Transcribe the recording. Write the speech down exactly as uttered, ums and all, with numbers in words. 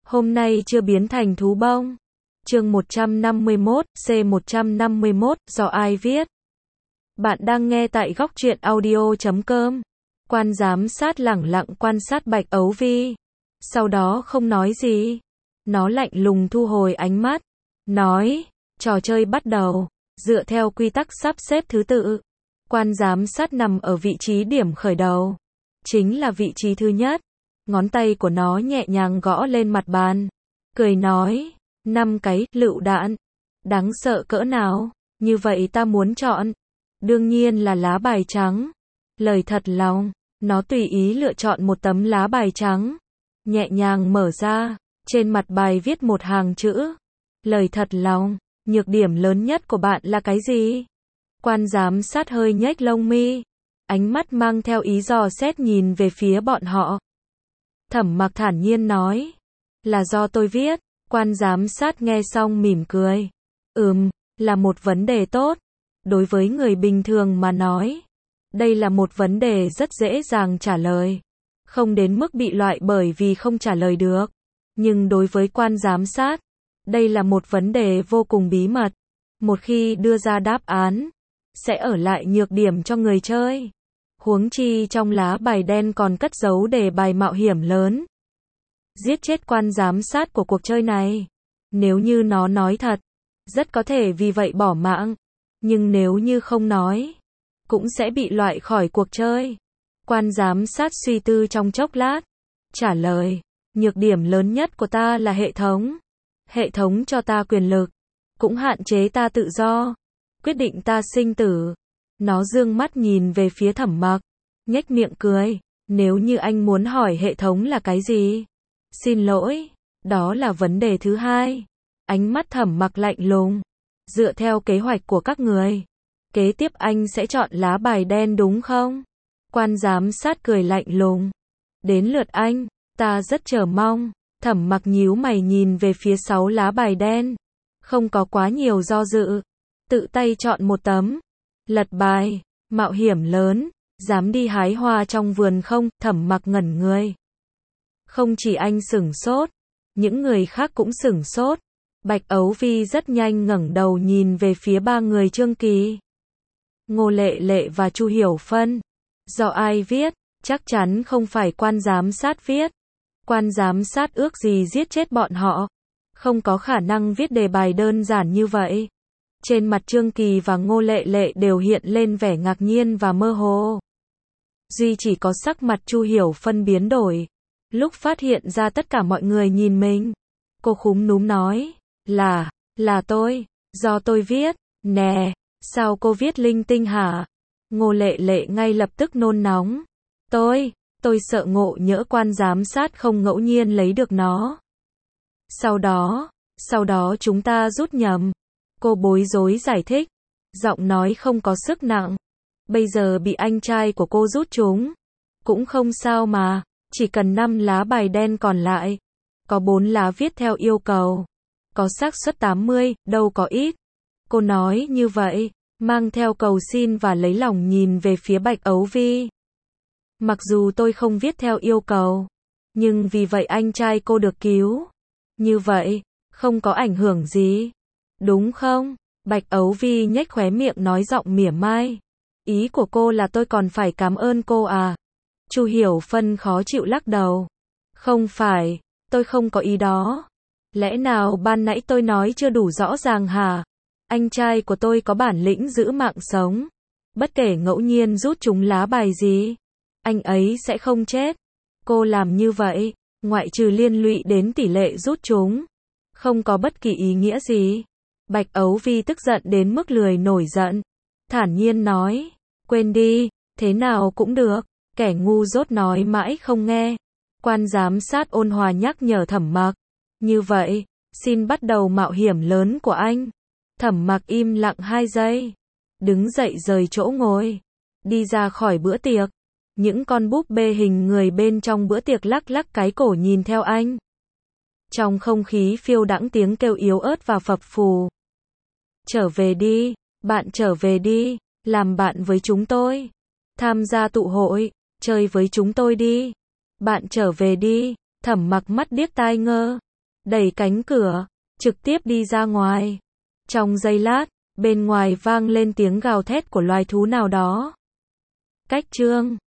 Hôm nay chưa biến thành thú bông. Chương một trăm năm mươi mốt, C một trăm năm mươi mốt, do ai viết? Bạn đang nghe tại góc truyện audio chấm com. Quan giám sát lẳng lặng quan sát Bạch Ấu Vi. Sau đó không nói gì. Nó lạnh lùng thu hồi ánh mắt. Nói, trò chơi bắt đầu. Dựa theo quy tắc sắp xếp thứ tự. Quan giám sát nằm ở vị trí điểm khởi đầu. Chính là vị trí thứ nhất. Ngón tay của nó nhẹ nhàng gõ lên mặt bàn. Cười nói, năm cái lựu đạn. Đáng sợ cỡ nào, như vậy ta muốn chọn. Đương nhiên là lá bài trắng. Lời thật lòng, nó tùy ý lựa chọn một tấm lá bài trắng. Nhẹ nhàng mở ra, trên mặt bài viết một hàng chữ. Lời thật lòng, nhược điểm lớn nhất của bạn là cái gì? Quan giám sát hơi nhếch lông mi. Ánh mắt mang theo ý dò xét nhìn về phía bọn họ. Thẩm Mặc thản nhiên nói. Là do tôi viết. Quan giám sát nghe xong mỉm cười. Ừm, là một vấn đề tốt. Đối với người bình thường mà nói. Đây là một vấn đề rất dễ dàng trả lời. Không đến mức bị loại bởi vì không trả lời được. Nhưng đối với quan giám sát. Đây là một vấn đề vô cùng bí mật. Một khi đưa ra đáp án. Sẽ ở lại nhược điểm cho người chơi. Huống chi trong lá bài đen còn cất giấu đề bài mạo hiểm lớn. Giết chết quan giám sát của cuộc chơi này. Nếu như nó nói thật, rất có thể vì vậy bỏ mạng. Nhưng nếu như không nói, cũng sẽ bị loại khỏi cuộc chơi. Quan giám sát suy tư trong chốc lát. Trả lời, nhược điểm lớn nhất của ta là hệ thống. Hệ thống cho ta quyền lực, cũng hạn chế ta tự do. Quyết định ta sinh tử. Nó dương mắt nhìn về phía Thẩm Mặc, nhếch miệng cười. Nếu như anh muốn hỏi hệ thống là cái gì? Xin lỗi, đó là vấn đề thứ hai. Ánh mắt Thẩm Mặc lạnh lùng. Dựa theo kế hoạch của các người, kế tiếp anh sẽ chọn lá bài đen đúng không? Quan giám sát cười lạnh lùng. Đến lượt anh, ta rất chờ mong. Thẩm Mặc nhíu mày nhìn về phía sáu lá bài đen. Không có quá nhiều do dự. Tự tay chọn một tấm. Lật bài, mạo hiểm lớn, dám đi hái hoa trong vườn không? Thẩm Mặc ngẩn người. Không chỉ anh sửng sốt, những người khác cũng sửng sốt. Bạch Ấu Vi rất nhanh ngẩng đầu nhìn về phía ba người Trương Kỳ, Ngô Lệ Lệ và Chu Hiểu Phân. Do ai viết? Chắc chắn không phải quan giám sát viết. Quan giám sát ước gì giết chết bọn họ. Không có khả năng viết đề bài đơn giản như vậy. Trên mặt Trương Kỳ và Ngô Lệ Lệ đều hiện lên vẻ ngạc nhiên và mơ hồ. Duy chỉ có sắc mặt Chu Hiểu Phân biến đổi. Lúc phát hiện ra tất cả mọi người nhìn mình, cô khúm núm nói, là, là tôi, do tôi viết, nè, sao cô viết linh tinh hả? Ngô Lệ Lệ ngay lập tức nôn nóng. Tôi, tôi sợ ngộ nhỡ quan giám sát không ngẫu nhiên lấy được nó. Sau đó, sau đó chúng ta rút nhầm. Cô bối rối giải thích, giọng nói không có sức nặng. Bây giờ bị anh trai của cô rút chúng, cũng không sao mà, chỉ cần năm lá bài đen còn lại, có bốn lá viết theo yêu cầu, có xác suất tám mươi, đâu có ít. Cô nói như vậy, mang theo cầu xin và lấy lòng nhìn về phía Bạch Ấu Vi. Mặc dù tôi không viết theo yêu cầu, nhưng vì vậy anh trai cô được cứu. Như vậy, không có ảnh hưởng gì. Đúng không? Bạch Ấu Vi nhếch khóe miệng nói giọng mỉa mai. Ý của cô là tôi còn phải cảm ơn cô à? Chu Hiểu Phân khó chịu lắc đầu. Không phải, tôi không có ý đó. Lẽ nào ban nãy tôi nói chưa đủ rõ ràng hả? Anh trai của tôi có bản lĩnh giữ mạng sống. Bất kể ngẫu nhiên rút chúng lá bài gì, anh ấy sẽ không chết. Cô làm như vậy, ngoại trừ liên lụy đến tỷ lệ rút chúng, không có bất kỳ ý nghĩa gì. Bạch Ấu Vi tức giận đến mức lười nổi giận. Thản nhiên nói, quên đi, thế nào cũng được. Kẻ ngu dốt nói mãi không nghe. Quan giám sát ôn hòa nhắc nhở Thẩm Mặc. Như vậy, xin bắt đầu mạo hiểm lớn của anh. Thẩm Mặc im lặng hai giây. Đứng dậy rời chỗ ngồi. Đi ra khỏi bữa tiệc. Những con búp bê hình người bên trong bữa tiệc lắc lắc cái cổ nhìn theo anh. Trong không khí phiêu đãng tiếng kêu yếu ớt và phập phù. Trở về đi, bạn trở về đi, làm bạn với chúng tôi. Tham gia tụ hội, chơi với chúng tôi đi. Bạn trở về đi. Thẩm Mặc mắt điếc tai ngơ. đẩy cánh cửa, trực tiếp đi ra ngoài. Trong giây lát, bên ngoài vang lên tiếng gào thét của loài thú nào đó. Cách chương